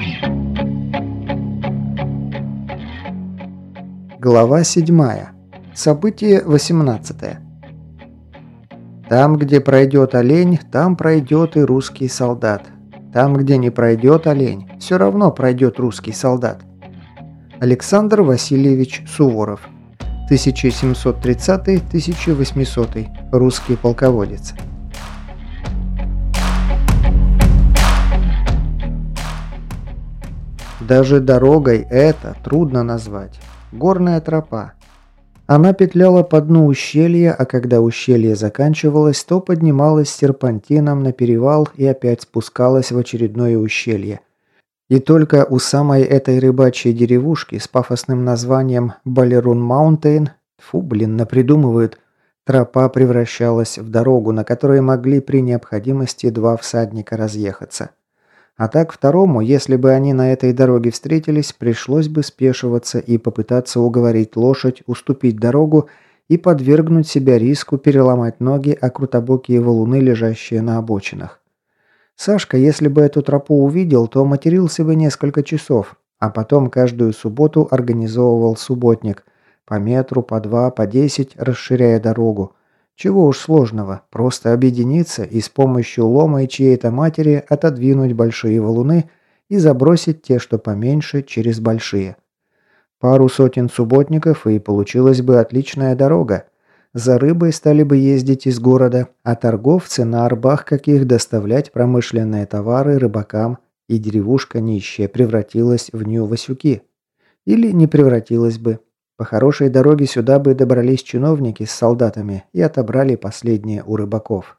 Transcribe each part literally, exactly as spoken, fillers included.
Глава седьмая. Событие восемнадцатое. Там, где пройдет олень, там пройдет и русский солдат. Там, где не пройдет олень, все равно пройдет русский солдат. Александр Васильевич Суворов. тысяча семьсот тридцатый — тысяча восьмисотый. Русский полководец. Даже дорогой это трудно назвать. Горная тропа. Она петляла по дну ущелья, а когда ущелье заканчивалось, то поднималась серпантином на перевал и опять спускалась в очередное ущелье. И только у самой этой рыбачьей деревушки с пафосным названием Балерун Маунтейн, фу, блин, напридумывают, тропа превращалась в дорогу, на которой могли при необходимости два всадника разъехаться. А так второму, если бы они на этой дороге встретились, пришлось бы спешиваться и попытаться уговорить лошадь уступить дорогу и подвергнуть себя риску переломать ноги о крутобокие валуны, лежащие на обочинах. Сашка, если бы эту тропу увидел, то матерился бы несколько часов, а потом каждую субботу организовывал субботник. По метру, по два, по десять, расширяя дорогу. Чего уж сложного, просто объединиться и с помощью лома и чьей-то матери отодвинуть большие валуны и забросить те, что поменьше, через большие. Пару сотен субботников, и получилась бы отличная дорога. За рыбой стали бы ездить из города, а торговцы на арбах каких доставлять промышленные товары рыбакам, и деревушка нищая превратилась в Нью-Васюки. Или не превратилась бы. По хорошей дороге сюда бы добрались чиновники с солдатами и отобрали последнее у рыбаков.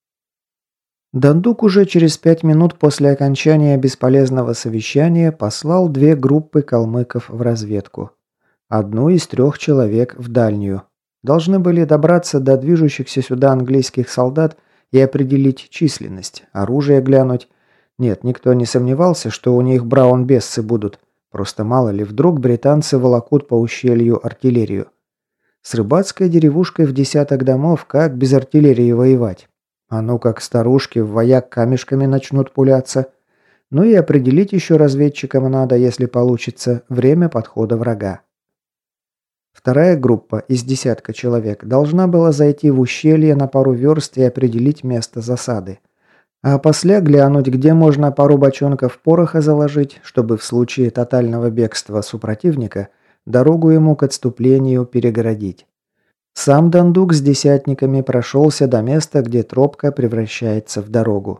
Дандук уже через пять минут после окончания бесполезного совещания послал две группы калмыков в разведку. Одну из трех человек в дальнюю. Должны были добраться до движущихся сюда английских солдат и определить численность, оружие глянуть. Нет, никто не сомневался, что у них браун-бессы будут. Просто мало ли, вдруг британцы волокут по ущелью артиллерию. С рыбацкой деревушкой в десяток домов как без артиллерии воевать? А ну как старушки в вояк камешками начнут пуляться. Ну и определить еще разведчикам надо, если получится, время подхода врага. Вторая группа из десятка человек должна была зайти в ущелье на пару верст и определить место засады. А после глянуть, где можно пару бочонков пороха заложить, чтобы в случае тотального бегства супротивника дорогу ему к отступлению перегородить. Сам Дандук с десятниками прошелся до места, где тропка превращается в дорогу.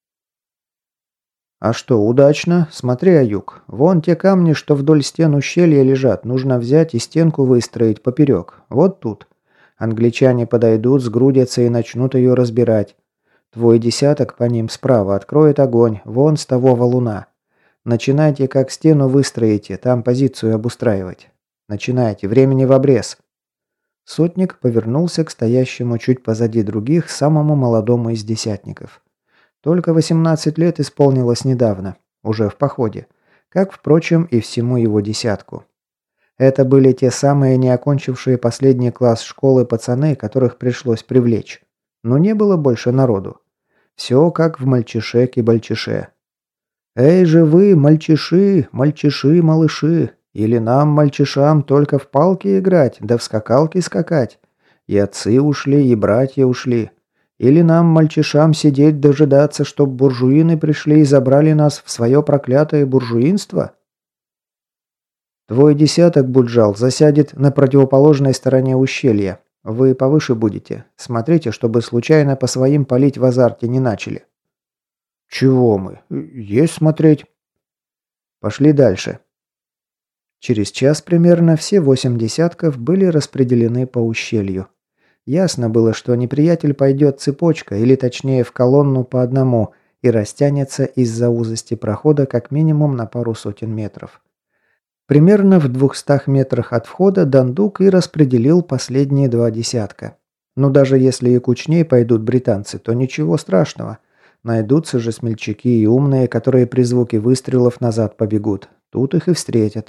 «А что, удачно? Смотри, Аюк, вон те камни, что вдоль стен ущелья лежат, нужно взять и стенку выстроить поперек. Вот тут. Англичане подойдут, сгрудятся и начнут ее разбирать. Твой десяток по ним справа откроет огонь, вон с того валуна. Начинайте, как стену выстроите, там позицию обустраивать. Начинайте, времени в обрез». Сотник повернулся к стоящему чуть позади других, самому молодому из десятников. Только восемнадцать лет исполнилось недавно, уже в походе, как, впрочем, и всему его десятку. Это были те самые не окончившие последний класс школы пацаны, которых пришлось привлечь. Но не было больше народу. Все как в мальчише-кибальчише. «Эй же вы, мальчиши, мальчиши-малыши! Или нам, мальчишам, только в палки играть, да в скакалки скакать? И отцы ушли, и братья ушли. Или нам, мальчишам, сидеть дожидаться, чтоб буржуины пришли и забрали нас в свое проклятое буржуинство?» Твой десяток, Буджал, засядет на противоположной стороне ущелья. Вы повыше будете. Смотрите, чтобы случайно по своим палить в азарте не начали. Чего мы? Есть смотреть. Пошли дальше. Через час примерно все восемь десятков были распределены по ущелью. Ясно было, что неприятель пойдет цепочкой, или точнее в колонну по одному, и растянется из-за узости прохода как минимум на пару сотен метров. Примерно в двухстах метрах от входа Дандук и распределил последние два десятка. Но даже если и кучней пойдут британцы, то ничего страшного. Найдутся же смельчаки и умные, которые при звуке выстрелов назад побегут. Тут их и встретят.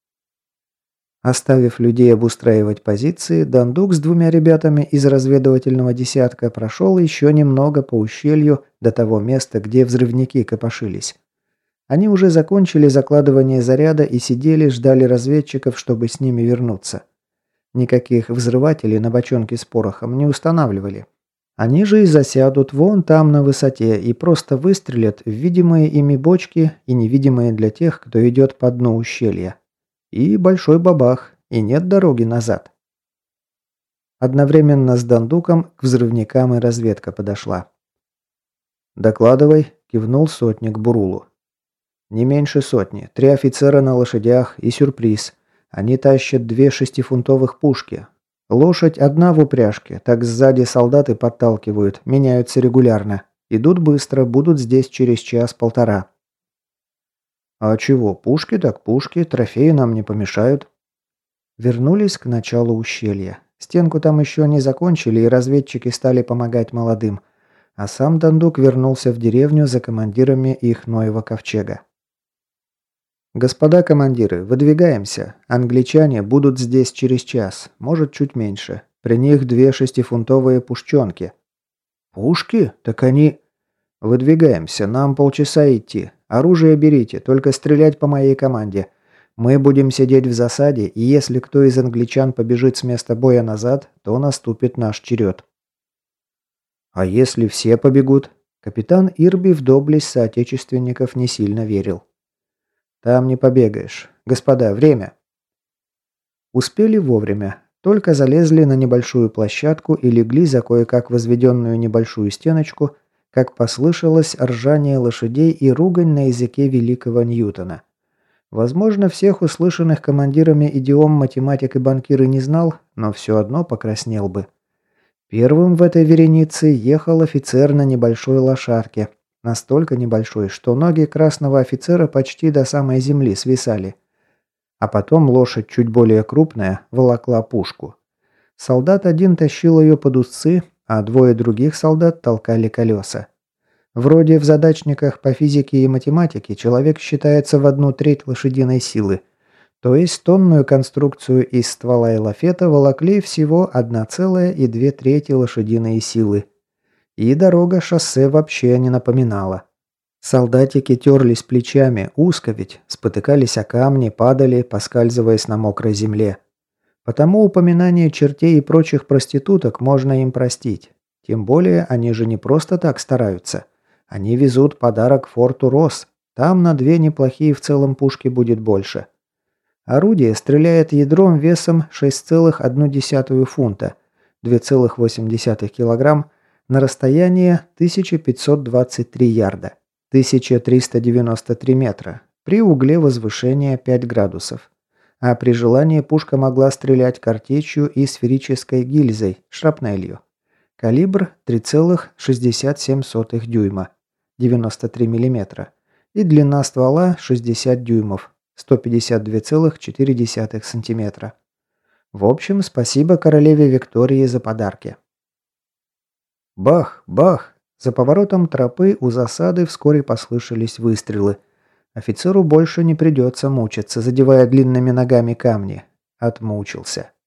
Оставив людей обустраивать позиции, Дандук с двумя ребятами из разведывательного десятка прошел еще немного по ущелью до того места, где взрывники копошились. Они уже закончили закладывание заряда и сидели, ждали разведчиков, чтобы с ними вернуться. Никаких взрывателей на бочонке с порохом не устанавливали. Они же и засядут вон там на высоте и просто выстрелят в видимые ими бочки и невидимые для тех, кто идет по дну ущелья. И большой бабах, и нет дороги назад. Одновременно с Дандуком к взрывникам и разведка подошла. «Докладывай», – кивнул сотник Бурулу. «Не меньше сотни, три офицера на лошадях и сюрприз. Они тащат две шестифунтовых пушки. Лошадь одна в упряжке, так сзади солдаты подталкивают, меняются регулярно. Идут быстро, будут здесь через час-полтора». «А чего, пушки так пушки, трофеи нам не помешают». Вернулись к началу ущелья. Стенку там еще не закончили, и разведчики стали помогать молодым. А сам Дандук вернулся в деревню за командирами их Ноева ковчега. «Господа командиры, выдвигаемся. Англичане будут здесь через час, может, чуть меньше. При них две шестифунтовые пушченки». «Пушки? Так они...» «Выдвигаемся, нам полчаса идти. Оружие берите, только стрелять по моей команде. Мы будем сидеть в засаде, и если кто из англичан побежит с места боя назад, то наступит наш черед». «А если все побегут?» Капитан Ирби в доблесть соотечественников не сильно верил. «Там не побегаешь. Господа, время!» Успели вовремя. Только залезли на небольшую площадку и легли за кое-как возведенную небольшую стеночку, как послышалось ржание лошадей и ругань на языке великого Ньютона. Возможно, всех услышанных командирами идиом математик и банкир и не знал, но все одно покраснел бы. Первым в этой веренице ехал офицер на небольшой лошадке. Настолько небольшой, что ноги красного офицера почти до самой земли свисали. А потом лошадь, чуть более крупная, волокла пушку. Солдат один тащил ее под узцы, а двое других солдат толкали колеса. Вроде в задачниках по физике и математике человек считается в одну треть лошадиной силы. То есть тонную конструкцию из ствола и лафета волокли всего одна целая две трети лошадиной силы. И дорога шоссе вообще не напоминала. Солдатики терлись плечами, узко ведь, спотыкались о камни, падали, поскальзываясь на мокрой земле. Потому упоминание чертей и прочих проституток можно им простить. Тем более они же не просто так стараются. Они везут подарок форту Росс. Там на две неплохие в целом пушки будет больше. Орудие стреляет ядром весом шесть целых одна десятая фунта, два целых восемь десятых килограмм, на расстояние тысяча пятьсот двадцать три ярда, тысяча триста девяносто три метра, при угле возвышения пять градусов. А при желании пушка могла стрелять картечью и сферической гильзой, шрапнелью. Калибр три целых шестьдесят семь сотых дюйма, девяносто три миллиметра, и длина ствола шестьдесят дюймов, сто пятьдесят два целых четыре десятых сантиметра. В общем, спасибо королеве Виктории за подарки. Бах, бах! За поворотом тропы у засады вскоре послышались выстрелы. Офицеру больше не придется мучиться, задевая длинными ногами камни. Отмучился.